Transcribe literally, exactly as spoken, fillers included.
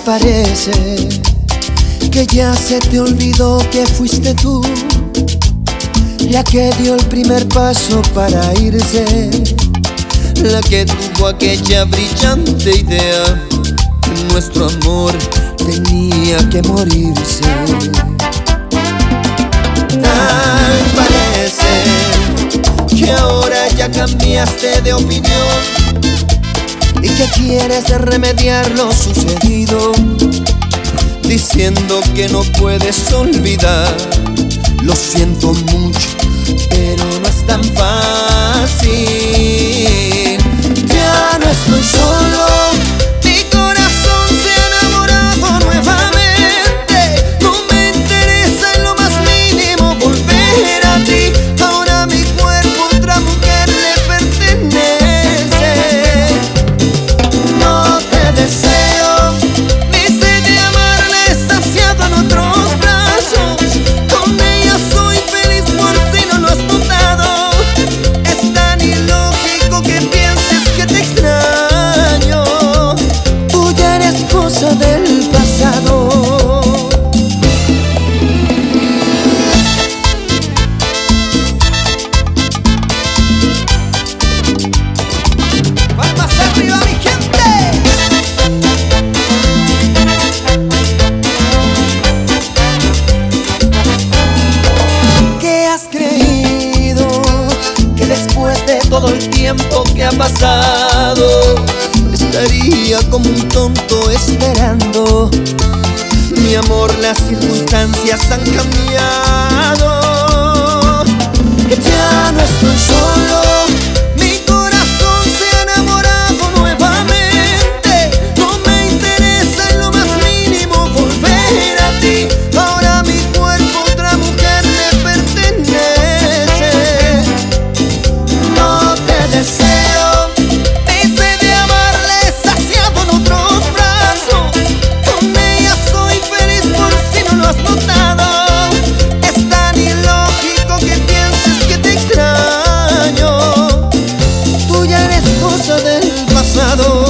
parece que ya se te olvidó que fuiste tú la que dio el primer paso para irse, la que tuvo aquella brillante idea que nuestro amor tenía que morirse. Tal parece que ahora ya cambiaste de opinión y que quieres remediar lo sucedido, diciendo que no puedes olvidar. Lo siento mucho, pero no es tan fácil. Ya no estoy solo, mi corazón se ha enamorado nuevamente. No me interesa en lo más mínimo volver a ti. Ahora mi cuerpo a otra mujer le pertenece. No te deseo, ni sé de amarle saciado en otros brazos. Con ella soy feliz por si no lo has notado. Es tan ilógico que pienses que te extraño. Tú ya eres cosa del pasado. ¡Palmas arriba, mi gente! ¿Qué has creído? Que después de todo el tiempo que ha pasado estaría como un tonto esperando. Mi amor, las circunstancias han cambiado. Ya no estoy solo, mi corazón se ha enamorado nuevamente. No me interesa en lo más mínimo volver a ti. Ahora mi cuerpo a otra mujer le pertenece. No te deseo, ni sé de amarle saciado en otros brazos. Con ella soy feliz por si no lo has notado. Es tan ilógico que pienses que te extraño. Tú ya eres cosa del pasado.